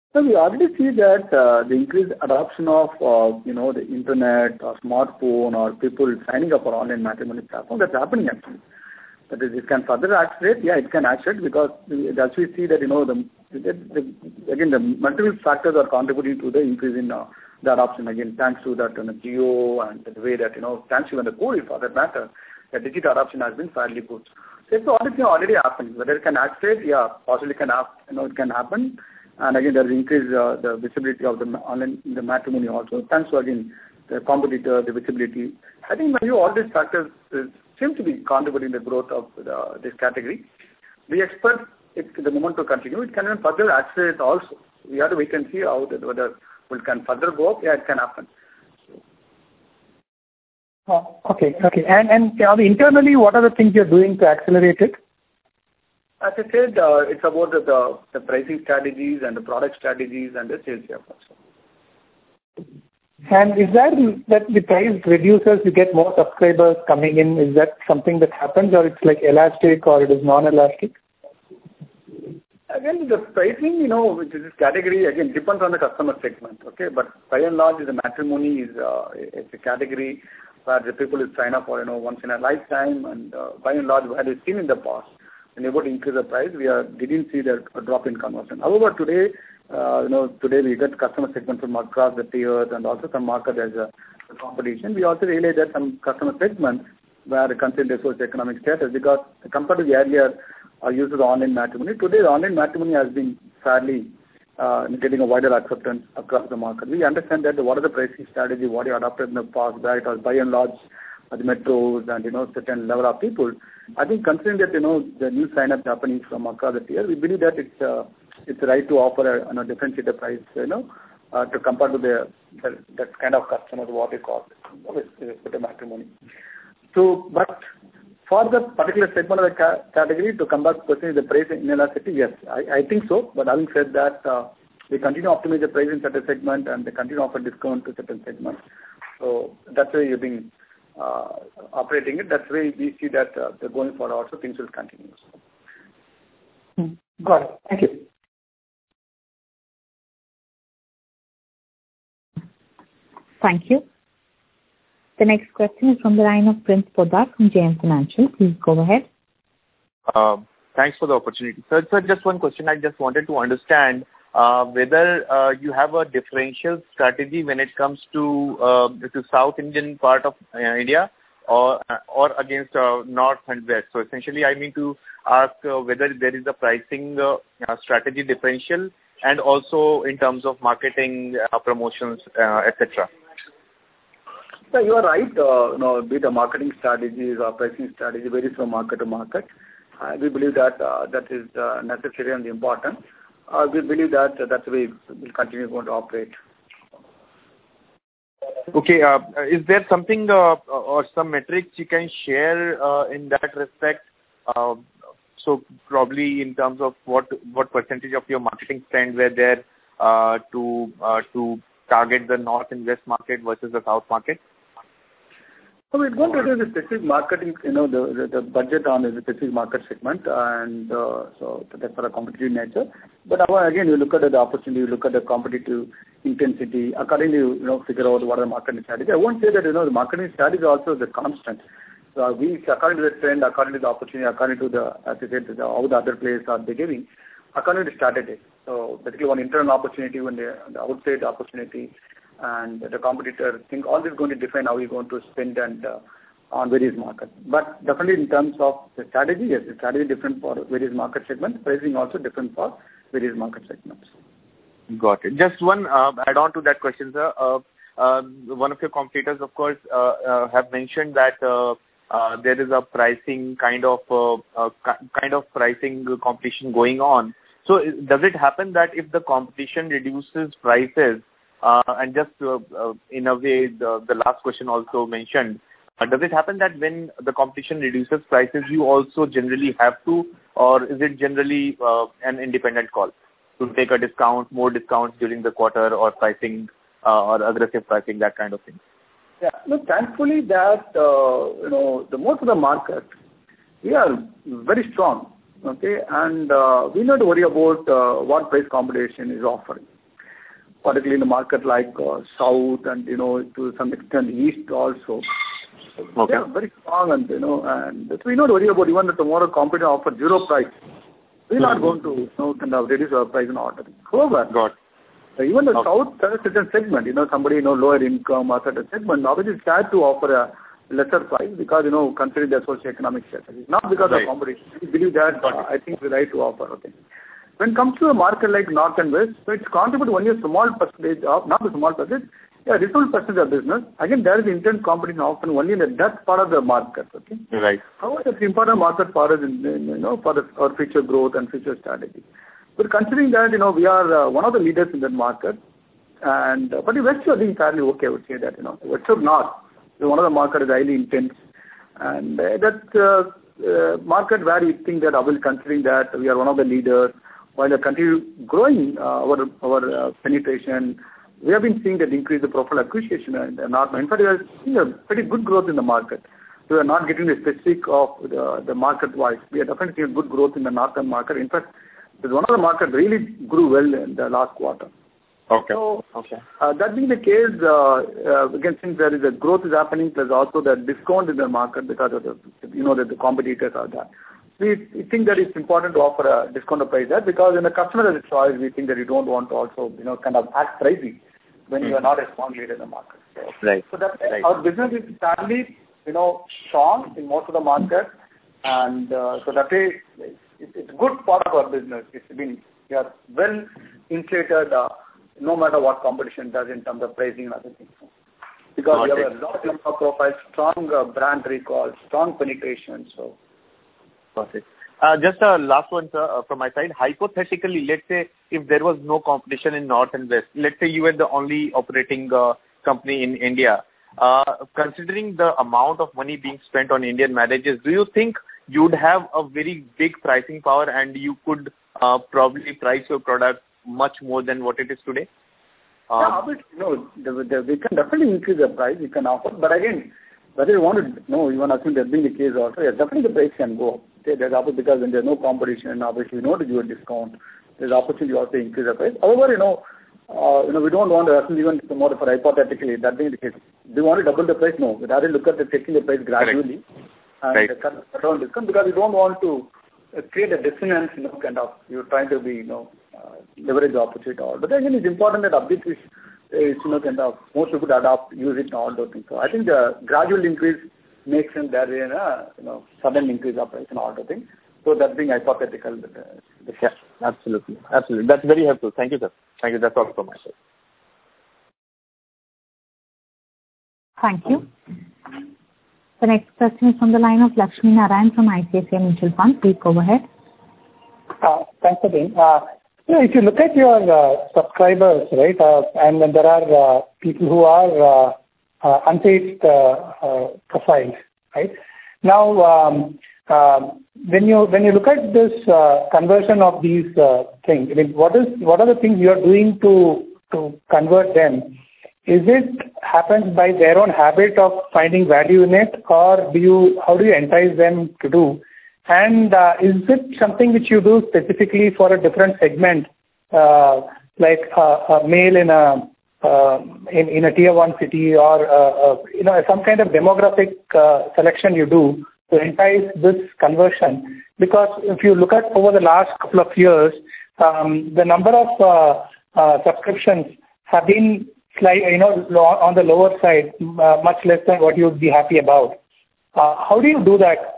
So we already see that uh, the increased adoption of uh, you know the internet or smartphone or people signing up for online matrimony platform, that's happening actually. That is, it can further accelerate. Yeah, it can accelerate because as we see that you know the, the, the again the multiple factors are contributing to the increase in uh, the adoption. Again, thanks to that you know, Geo and the way that you know thanks to even the COVID for that matter, the digital adoption has been fairly good. So it's already already happening. Whether it can accelerate, yeah, possibly can happen. You know, it can happen. And again, there is increase uh, the visibility of the online the matrimony also. Thanks to again the competitor, the visibility. I think when you all these factors uh, seem to be contributing the growth of the, this category. We expect it, the moment to continue. It can even further accelerate also. We have to wait and see how the, whether it can further go up. Yeah, it can happen. Oh, okay, okay. And and uh, internally, what are the things you're doing to accelerate it? As I said, uh, it's about the, the, the pricing strategies and the product strategies and the sales efforts. And is that that the price reduces, you get more subscribers coming in? Is that something that happens, or it's like elastic, or it is non-elastic? Again, the pricing, you know, which is this category, again, depends on the customer segment, okay? But by and large, the matrimony is uh, it's a category where the people will sign up for, you know, once in a lifetime, and uh, by and large, where they've seen in the past. When able to increase the price, we are didn't see that a drop in conversion. However, today, uh, you know, today we get customer segment from across the tiers and also some market as a, a competition. We also realize that some customer segments where consider their socio-economic status, because compared to the earlier uh, use of the online matrimony, today the online matrimony has been fairly uh, getting a wider acceptance across the market. We understand that what are the pricing strategy, what you adopted in the past, where it was by and large uh, the metros and, you know, certain level of people. I think considering that, you know, the new sign-ups happening from across the tier, we believe that it's uh, it's right to offer a, you know, differentiated price, you know, uh, to compare to the, the that kind of customers, what we call with, with the matrimony. So, but for the particular segment of the ca- category, to come back to the price inelasticity, yes, I, I think so. But having said that, uh, we continue to optimize the price in certain segment and they continue to offer discount to certain segments. So that's why you've been uh, operating it. That's why we see that uh, the going forward also things will continue. Hmm. Got it. Thank you. Thank you. The next question is from the line of Prince Poddar from J M Financial. Please go ahead. Uh, thanks for the opportunity. Sir, sir, just one question. I just wanted to understand uh, whether uh, you have a differential strategy when it comes to uh, to South Indian part of uh, India or or against uh, North and West. So essentially, I mean to ask uh, whether there is a pricing uh, uh, strategy differential and also in terms of marketing, uh, promotions, uh, et cetera. So you are right. Uh, you know, be the marketing strategies or pricing strategy varies from market to market. Uh, we believe that uh, that is uh, necessary and important. Uh, we believe that uh, that's the way we'll continue going to operate. Okay. Uh, is there something uh, or some metrics you can share uh, in that respect? Uh, so probably in terms of what what percentage of your marketing spend were there uh, to uh, to target the North and West market versus the South market? So we're going to do the specific marketing, you know, the, the, the budget on the specific market segment, and uh, so that's for a competitive nature. But our, again, you look at the opportunity, you look at the competitive intensity, accordingly, you know, figure out what are the marketing strategy. I won't say that, you know, the marketing strategy is also the constant. So we, according to the trend, according to the opportunity, according to the, as I said, the, how the other players are behaving, according to the strategy. So basically one internal opportunity, when the, the outside opportunity, and the competitor think all this is going to define how you're going to spend and uh, on various markets. But definitely in terms of the strategy, yes, the strategy is different for various market segments. Pricing also different for various market segments. Got it. Just one uh, add on to that question, sir. Uh, uh, one of your competitors, of course, uh, uh, have mentioned that uh, uh, there is a pricing kind of uh, uh, kind of pricing competition going on. So does it happen that if the competition reduces prices, Uh, and just uh, uh, in a way, the, the last question also mentioned, uh, does it happen that when the competition reduces prices, you also generally have to, or is it generally uh, an independent call to take a discount, more discounts during the quarter, or pricing uh, or aggressive pricing, that kind of thing? Yeah, look, thankfully that, uh, you know, the most of the market, we are very strong, okay, and uh, we not worry about uh, what price competition is offering. particularly in the market like uh, South and, you know, to some extent East also. Okay. Yeah, very strong, and, you know, and we don't worry about even if tomorrow competitor offer zero price. We're not going to, you know, kind of reduce our price in order. However, Got uh, even the okay. South has a certain segment, you know, somebody, you know, lower income or certain segment, obviously it's sad to offer a lesser price because, you know, considering their socio-economic status. Not because right. of competition. We believe that, uh, I think it's right to offer, okay. When it comes to a market like North and West, so it's contribute only a small percentage of, not a small percentage, yeah, reasonable percentage of business. Again, there is intense competition often only in the that part of the market, okay. Right. However, it's important market for us, in, in, you know, for the, our future growth and future strategy. But considering that, you know, we are uh, one of the leaders in that market, and uh, but the West are doing fairly okay, I would say that, you know, West of North, one of the market is highly intense, and uh, that uh, uh, market where we think that I will considering that we are one of the leaders, while we continue growing uh, our our uh, penetration. We have been seeing that increase the profile acquisition and not. In fact, we are seeing a pretty good growth in the market. We are not getting the specific of the, the market wise. We are definitely seeing good growth in the northern market. In fact, one of the market really grew well in the last quarter. Okay. So, okay. Uh, that being the case, uh, uh, again, since there is a growth is happening, plus also the discount in the market because of the, you know, that the competitors are there. We, we think that it's important to offer a discount price there because when the customer has a choice, we think that you don't want to also, you know, kind of act pricey when mm-hmm. you are not a strong leader in the market. So, right. So that right. our business is sadly, you know, strong in most of the market, and uh, so that way it's, it's a good part of our business. It's been we are well insulated, uh, no matter what competition does in terms of pricing and other things. Because Got we have it. a lot of profiles, strong uh, brand recall, strong penetration. So. Got it. Uh, just a last one, sir, uh, from my side. Hypothetically, let's say if there was no competition in North and West, let's say you were the only operating uh, company in India. Uh, considering the amount of money being spent on Indian marriages, do you think you would have a very big pricing power and you could uh, probably price your product much more than what it is today? Um, yeah, obviously, no, the, the, we can definitely increase the price, we can offer, but again, whether you want to, no, even assuming that being the case also, yeah, definitely the price can go up. There's opportunity because when there's no competition, obviously, you know, to give a discount, there's opportunity also to increase the price. However, you know, uh, you know, we don't want to assume even more for hypothetically, that being the case. Do you want to double the price? No. We rather look at the taking the price gradually Correct. and right. cut down discount because we don't want to uh, create a dissonance, you know, kind of, you're trying to be, you know, uh, leverage the opportunity. All. But again, it's important that update is, is, you know, kind of, most people adopt, use it and all those things. So I think the gradual increase makes sense there in a, you know, sudden increase of price and all those things. So that's being hypothetical. Uh, yeah, absolutely. Absolutely. That's very helpful. Thank you, sir. Thank you. That's all from my side. Thank you. The next question is from the line of Lakshmi Narayan from I C I C I Mutual Fund. Please go ahead. Uh, thanks again. Uh, you know, if you look at your uh, subscribers, right, uh, and then there are uh, people who are uh, uh, unpaid uh, uh, profiles, right? Now, um, um, when you when you look at this uh, conversion of these uh, things, I mean, what is what are the things you are doing to to convert them? Is it happens by their own habit of finding value in it, or do you how do you entice them to do? And uh, is it something which you do specifically for a different segment, uh, like uh, a male in a uh, in in a tier one city, or uh, uh, you know some kind of demographic uh, selection you do to entice this conversion? Because if you look at over the last couple of years, um, the number of uh, uh, subscriptions have been slight, you know, on the lower side, uh, much less than what you would be happy about. Uh, how do you do that?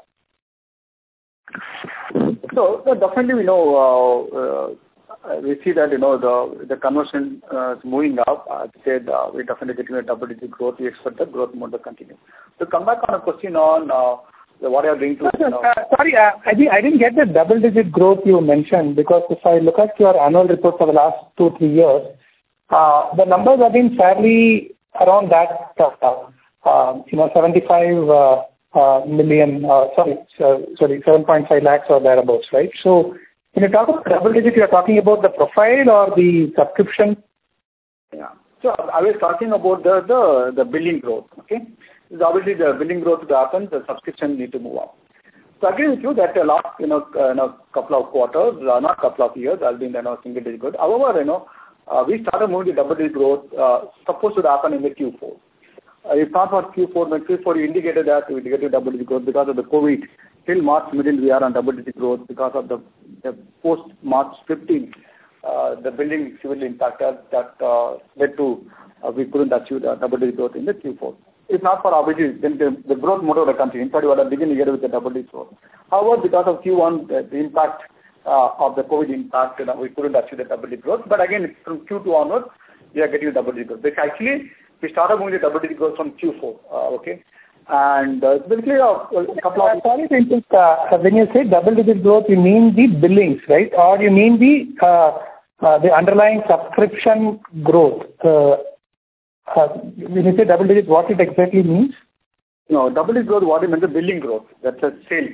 So, so definitely we know, uh, uh, we see that, you know, the the conversion uh, is moving up. I said uh, we're definitely getting a double-digit growth. We expect the growth mode to continue. To come back on a question on uh, the, what you are doing to... You know, uh, sorry, uh, I, didn't, I didn't get the double-digit growth you mentioned, because if I look at your annual report for the last two, three years, uh, the numbers have been fairly around that, uh, uh, you know, seventy-five... Uh, Uh, million, uh, sorry, uh, sorry, seven point five lakhs or thereabouts, right? So when you talk about double digit, you're talking about the profile or the subscription? Yeah. So I was talking about the, the, the billing growth, okay? Because obviously the billing growth to happen, the subscription need to move up. So I agree with you that a last, you know, uh, you know, couple of quarters, uh, not couple of years, I'll be in the you know, single digit growth. However, you know, uh, we started moving to double-digit growth, uh, supposed to happen in the Q four. Uh, if not for Q four, when Q four you indicated that we indicated double-digit growth because of the COVID. Till March middle, we are on double-digit growth because of the, the post-March fifteenth, uh, the building severely impacted that uh, led to uh, we couldn't achieve the double-digit growth in the Q four. If not for Abhijit, then the, the growth mode would have continued. In fact, we would have begun the year with the double-digit growth. However, because of Q one, the, the impact uh, of the COVID impact, you know, we couldn't achieve the double-digit growth. But again, from Q two onwards, we are getting double-digit growth. But actually, we started moving the double-digit growth from Q four. Uh, okay. And uh, basically, a, a couple of... Sorry to interrupt. Uh, when you say double-digit growth, you mean the billings, right? Or you mean the uh, uh, the underlying subscription growth? Uh, uh, when you say double-digit, what it exactly means? No, double-digit growth, what it means, the billing growth. That's a sales.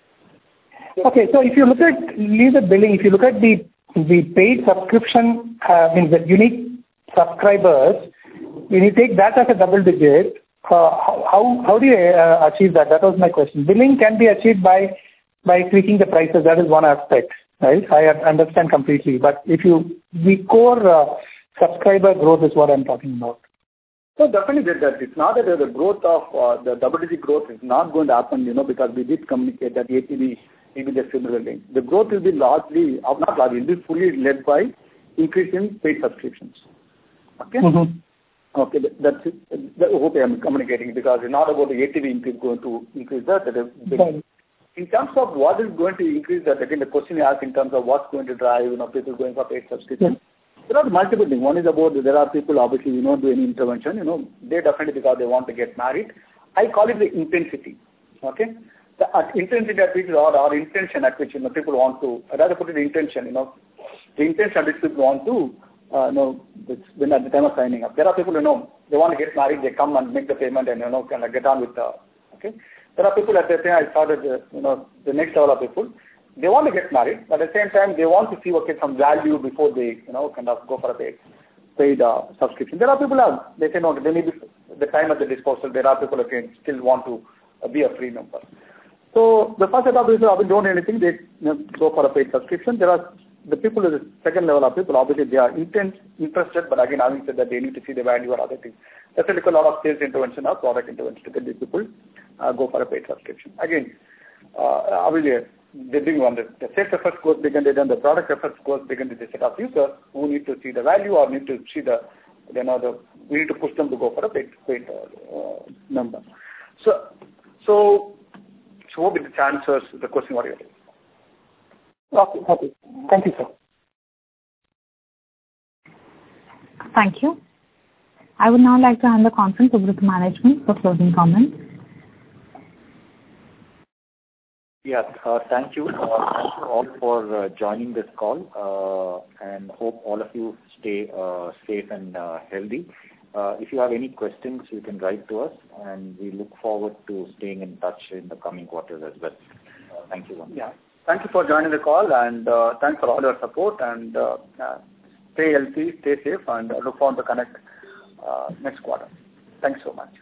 Okay, so if you look at, leave the billing, if you look at the the paid subscription, uh, I mean the unique subscribers, when you take that as a double-digit, Uh, how how do you uh, achieve that? That was my question. Billing can be achieved by by tweaking the prices. That is one aspect, right? I understand completely. But if you the core uh, subscriber growth is what I'm talking about. So definitely that it's not that the growth of uh, the double-digit growth is not going to happen, you know, because we did communicate that A T V will be the similar link. The growth will be largely, or not largely, will be fully led by increase in paid subscriptions. Okay. Mm-hmm. Okay, that's it. I hope I am communicating because it's not about the A T V increase going to increase that. that is big. In terms of what is going to increase that, again, the question you asked in terms of what's going to drive, you know, people going for paid subscription. Yeah. There are multiple things. One is about there are people obviously you don't do any intervention. You know, they definitely because they want to get married. I call it the intensity. Okay, the uh, intensity at which or, or intention at which you know people want to. I'd rather put it intention. You know, the intention at which people want to. Uh, no, when at the time of signing up, there are people, you know, they want to get married, they come and make the payment and, you know, kind of get on with the, okay. There are people at the time I started, uh, you know, the next level of people, they want to get married, but at the same time, they want to see, okay, some value before they, you know, kind of go for a paid, paid uh, subscription. There are people, uh, they say, no, they need the time at the disposal. There are people, again, still want to uh, be a free member. So the first set of people, they don't do anything, they you know, go for a paid subscription. There are the people at the second level of people, obviously they are intent, interested, but again, having said that, they need to see the value or other things. That's a lot of sales intervention or product intervention to get these people uh, go for a paid subscription. Again, uh, obviously, they bring one, the, the sales efforts goes bigger than the product efforts goes bigger than the set of users who need to see the value or need to see the, you know, the, we need to push them to go for a paid, paid uh, uh, number. So, so, so hope it answers the question what you're doing. Okay, okay. Thank you, sir. Thank you. I would now like to hand the conference over to management for closing comments. Yes, uh, thank you. Uh, thank you all for uh, joining this call uh, and hope all of you stay uh, safe and uh, healthy. Uh, if you have any questions, you can write to us and we look forward to staying in touch in the coming quarters as well. Uh, thank you. Once. Yeah. Thank you for joining the call and uh, thanks for all your support and uh, uh, stay healthy, stay safe and uh, look forward to connect uh, next quarter. Thanks so much.